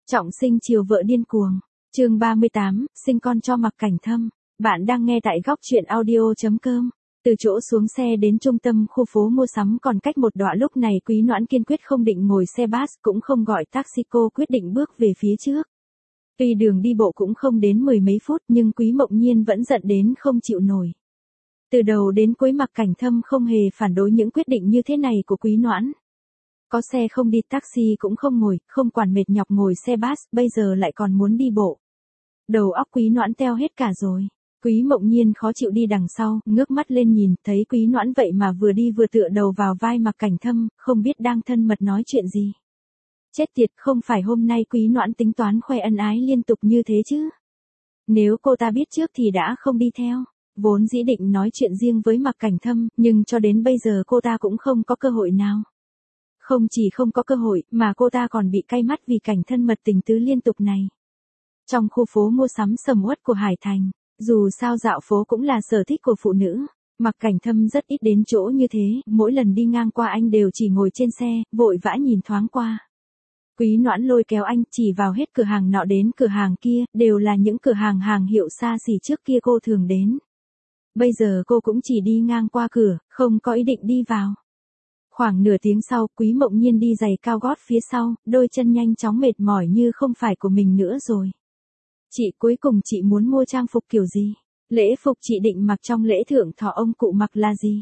Trọng sinh chiều vợ điên cuồng. Chương 38, sinh con cho Mạc Cảnh Thâm. Bạn đang nghe tại góc truyện audio.com. Từ chỗ xuống xe đến trung tâm khu phố mua sắm còn cách một đoạn, lúc này Quý Noãn kiên quyết không định ngồi xe bus, cũng không gọi taxi, cô quyết định bước về phía trước. Tuy đường đi bộ cũng không đến mười mấy phút nhưng Quý Mộng Nhiên vẫn giận đến không chịu nổi. Từ đầu đến cuối Mạc Cảnh Thâm không hề phản đối những quyết định như thế này của Quý Noãn. Có xe không đi, taxi cũng không ngồi, không quản mệt nhọc ngồi xe bus, bây giờ lại còn muốn đi bộ. Đầu óc Quý Noãn teo hết cả rồi. Quý Mộng Nhiên khó chịu đi đằng sau, ngước mắt lên nhìn, thấy Quý Noãn vậy mà vừa đi vừa tựa đầu vào vai Mạc Cảnh Thâm, không biết đang thân mật nói chuyện gì. Chết tiệt, không phải hôm nay Quý Noãn tính toán khoe ân ái liên tục như thế chứ. Nếu cô ta biết trước thì đã không đi theo. Vốn dĩ định nói chuyện riêng với Mạc Cảnh Thâm, nhưng cho đến bây giờ cô ta cũng không có cơ hội nào. Không chỉ không có cơ hội, mà cô ta còn bị cay mắt vì cảnh thân mật tình tứ liên tục này. Trong khu phố mua sắm sầm uất của Hải Thành, dù sao dạo phố cũng là sở thích của phụ nữ, Mạc Cảnh Thâm rất ít đến chỗ như thế, mỗi lần đi ngang qua anh đều chỉ ngồi trên xe, vội vã nhìn thoáng qua. Quý Noãn lôi kéo anh, chỉ vào hết cửa hàng nọ đến cửa hàng kia, đều là những cửa hàng hàng hiệu xa xỉ trước kia cô thường đến. Bây giờ cô cũng chỉ đi ngang qua cửa, không có ý định đi vào. Khoảng nửa tiếng sau, Quý Mộng Nhiên đi giày cao gót phía sau, đôi chân nhanh chóng mệt mỏi như không phải của mình nữa rồi. Chị, cuối cùng chị muốn mua trang phục kiểu gì? Lễ phục chị định mặc trong lễ thượng thọ ông cụ mặc là gì?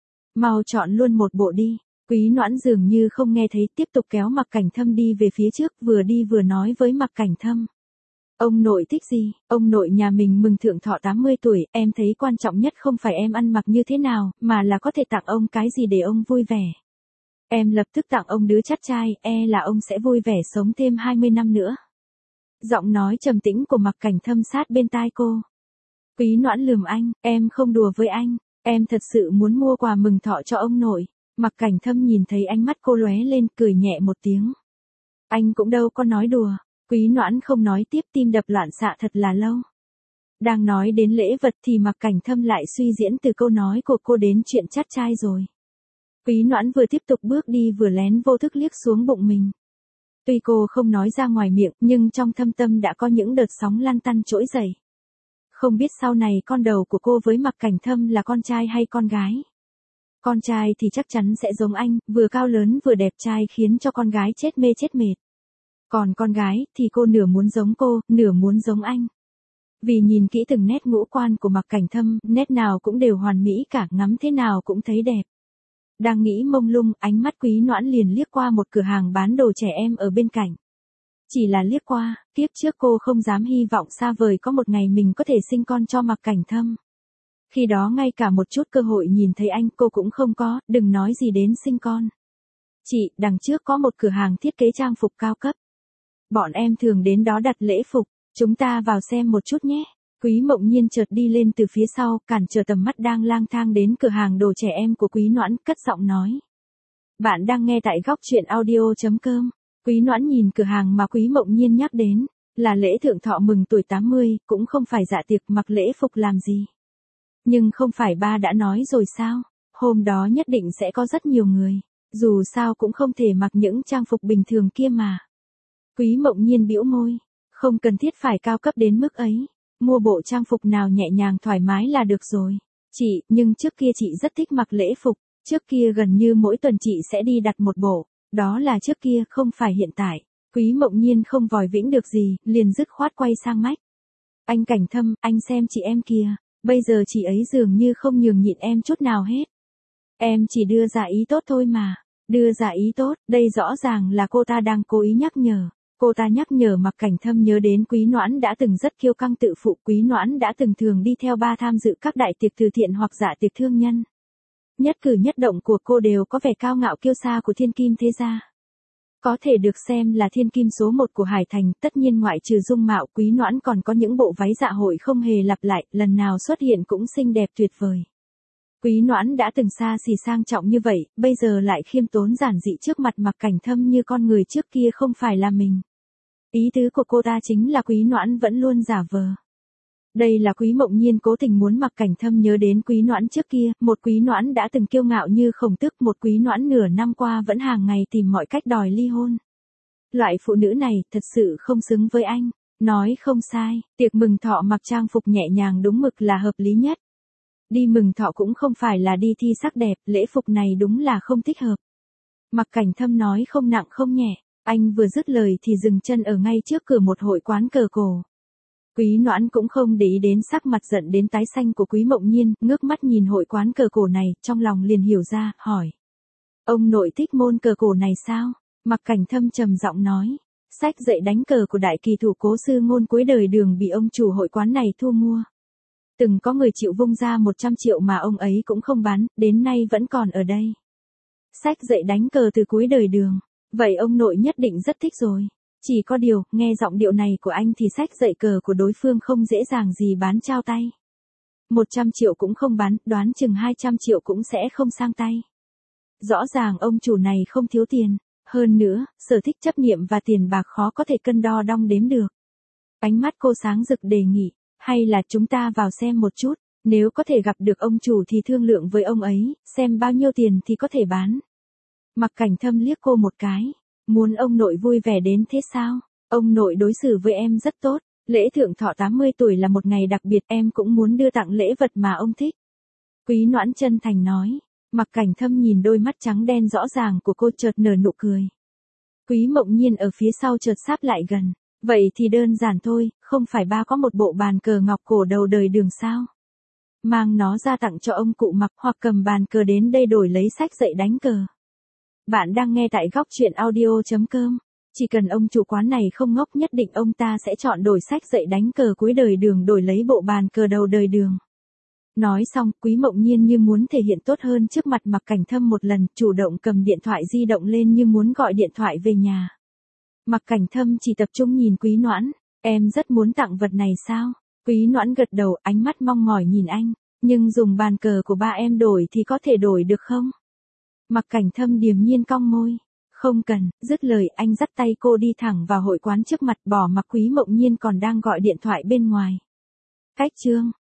Mau chọn luôn một bộ đi. Quý Noãn dường như không nghe thấy, tiếp tục kéo Mạc Cảnh Thâm đi về phía trước, vừa đi vừa nói với Mạc Cảnh Thâm. Ông nội thích gì? Ông nội nhà mình mừng thượng thọ 80 tuổi, em thấy quan trọng nhất không phải em ăn mặc như thế nào, mà là có thể tặng ông cái gì để ông vui vẻ. Em lập tức tặng ông đứa chắt trai, là ông sẽ vui vẻ sống thêm 20 năm nữa. Giọng nói trầm tĩnh của Mạc Cảnh Thâm sát bên tai cô. Quý Noãn lườm anh, em không đùa với anh, em thật sự muốn mua quà mừng thọ cho ông nội. Mạc Cảnh Thâm nhìn thấy ánh mắt cô lóe lên, cười nhẹ một tiếng. Anh cũng đâu có nói đùa. Quý Noãn không nói tiếp, tim đập loạn xạ thật là lâu. Đang nói đến lễ vật thì Mạc Cảnh Thâm lại suy diễn từ câu nói của cô đến chuyện chắt trai rồi. Quý Noãn vừa tiếp tục bước đi vừa lén vô thức liếc xuống bụng mình. Tuy cô không nói ra ngoài miệng, nhưng trong thâm tâm đã có những đợt sóng lăn tăn trỗi dậy. Không biết sau này con đầu của cô với Mạc Cảnh Thâm là con trai hay con gái. Con trai thì chắc chắn sẽ giống anh, vừa cao lớn vừa đẹp trai khiến cho con gái chết mê chết mệt. Còn con gái thì cô nửa muốn giống cô, nửa muốn giống anh. Vì nhìn kỹ từng nét ngũ quan của Mạc Cảnh Thâm, nét nào cũng đều hoàn mỹ cả, ngắm thế nào cũng thấy đẹp. Đang nghĩ mông lung, ánh mắt Quý Noãn liền liếc qua một cửa hàng bán đồ trẻ em ở bên cạnh. Chỉ là liếc qua, kiếp trước cô không dám hy vọng xa vời có một ngày mình có thể sinh con cho Mạc Cảnh Thâm. Khi đó ngay cả một chút cơ hội nhìn thấy anh cô cũng không có, đừng nói gì đến sinh con. Chị, đằng trước có một cửa hàng thiết kế trang phục cao cấp. Bọn em thường đến đó đặt lễ phục, chúng ta vào xem một chút nhé. Quý Mộng Nhiên chợt đi lên từ phía sau, cản trở tầm mắt đang lang thang đến cửa hàng đồ trẻ em của Quý Noãn, cất giọng nói. Bạn đang nghe tại góc truyện audio.com. Quý Noãn nhìn cửa hàng mà Quý Mộng Nhiên nhắc đến, là lễ thượng thọ mừng tuổi 80, cũng không phải dạ tiệc, mặc lễ phục làm gì. Nhưng không phải ba đã nói rồi sao, hôm đó nhất định sẽ có rất nhiều người, dù sao cũng không thể mặc những trang phục bình thường kia mà. Quý Mộng Nhiên bĩu môi, không cần thiết phải cao cấp đến mức ấy, mua bộ trang phục nào nhẹ nhàng thoải mái là được rồi. Chị, nhưng trước kia chị rất thích mặc lễ phục, trước kia gần như mỗi tuần chị sẽ đi đặt một bộ, đó là trước kia không phải hiện tại. Quý Mộng Nhiên không vòi vĩnh được gì, liền dứt khoát quay sang Mách. Anh Cảnh Thâm, anh xem chị em kìa, bây giờ chị ấy dường như không nhường nhịn em chút nào hết. Em chỉ đưa ra ý tốt thôi mà. Đưa ra ý tốt, đây rõ ràng là cô ta đang cố ý nhắc nhở. Cô ta nhắc nhở Mạc Cảnh Thâm nhớ đến Quý Noãn đã từng rất kiêu căng tự phụ, Quý Noãn đã từng thường đi theo ba tham dự các đại tiệc từ thiện hoặc dạ tiệc thương nhân. Nhất cử nhất động của cô đều có vẻ cao ngạo kiêu sa của thiên kim thế gia. Có thể được xem là thiên kim số 1 của Hải Thành, tất nhiên ngoại trừ dung mạo, Quý Noãn còn có những bộ váy dạ hội không hề lặp lại, lần nào xuất hiện cũng xinh đẹp tuyệt vời. Quý Noãn đã từng xa xỉ sang trọng như vậy, bây giờ lại khiêm tốn giản dị trước mặt Mạc Cảnh Thâm như con người trước kia không phải là mình. Ý tứ của cô ta chính là Quý Noãn vẫn luôn giả vờ. Đây là Quý Mộng Nhiên cố tình muốn Mạc Cảnh Thâm nhớ đến Quý Noãn trước kia, một Quý Noãn đã từng kiêu ngạo như Khổng Tước, một Quý Noãn nửa năm qua vẫn hàng ngày tìm mọi cách đòi ly hôn. Loại phụ nữ này thật sự không xứng với anh. Nói không sai, tiệc mừng thọ mặc trang phục nhẹ nhàng đúng mực là hợp lý nhất. Đi mừng thọ cũng không phải là đi thi sắc đẹp, lễ phục này đúng là không thích hợp. Mặc Cảnh Thâm nói không nặng không nhẹ, anh vừa dứt lời thì dừng chân ở ngay trước cửa một hội quán cờ cổ. Quý Noãn cũng không để ý đến sắc mặt giận đến tái xanh của Quý Mộng Nhiên, ngước mắt nhìn hội quán cờ cổ này, trong lòng liền hiểu ra, hỏi. Ông nội thích môn cờ cổ này sao? Mặc Cảnh Thâm trầm giọng nói. Sách dạy đánh cờ của đại kỳ thủ Cố Sư Ngôn cuối đời Đường bị ông chủ hội quán này thu mua. Từng có người chịu vung ra 100 triệu mà ông ấy cũng không bán, đến nay vẫn còn ở đây. Sách dạy đánh cờ từ cuối đời Đường. Vậy ông nội nhất định rất thích rồi. Chỉ có điều, nghe giọng điệu này của anh thì sách dạy cờ của đối phương không dễ dàng gì bán trao tay. 100 triệu cũng không bán, đoán chừng 200 triệu cũng sẽ không sang tay. Rõ ràng ông chủ này không thiếu tiền. Hơn nữa, sở thích chấp niệm và tiền bạc khó có thể cân đo đong đếm được. Ánh mắt cô sáng rực đề nghị, hay là chúng ta vào xem một chút, nếu có thể gặp được ông chủ thì thương lượng với ông ấy, xem bao nhiêu tiền thì có thể bán. Mặc Cảnh Thâm liếc cô một cái, muốn ông nội vui vẻ đến thế sao? Ông nội đối xử với em rất tốt, lễ thượng thọ 80 tuổi là một ngày đặc biệt, em cũng muốn đưa tặng lễ vật mà ông thích. Quý Noãn chân thành nói. Mặc Cảnh Thâm nhìn đôi mắt trắng đen rõ ràng của cô chợt nở nụ cười. Quý Mộng Nhiên ở phía sau chợt sáp lại gần. Vậy thì đơn giản thôi, không phải ba có một bộ bàn cờ ngọc cổ đầu đời Đường sao? Mang nó ra tặng cho ông cụ Mặc hoặc cầm bàn cờ đến đây đổi lấy sách dạy đánh cờ. Bạn đang nghe tại góc truyện audio.com. Chỉ cần ông chủ quán này không ngốc nhất định ông ta sẽ chọn đổi sách dạy đánh cờ cuối đời Đường đổi lấy bộ bàn cờ đầu đời Đường. Nói xong, Quý Mộng Nhiên như muốn thể hiện tốt hơn trước mặt Mặc Cảnh Thâm một lần, chủ động cầm điện thoại di động lên như muốn gọi điện thoại về nhà. Mặc Cảnh Thâm chỉ tập trung nhìn Quý Noãn, em rất muốn tặng vật này sao? Quý Noãn gật đầu, ánh mắt mong mỏi nhìn anh, nhưng dùng bàn cờ của ba em đổi thì có thể đổi được không? Mặc Cảnh Thâm điềm nhiên cong môi, không cần, dứt lời anh dắt tay cô đi thẳng vào hội quán trước mặt bỏ mặc Quý Mộng Nhiên còn đang gọi điện thoại bên ngoài. Cách chương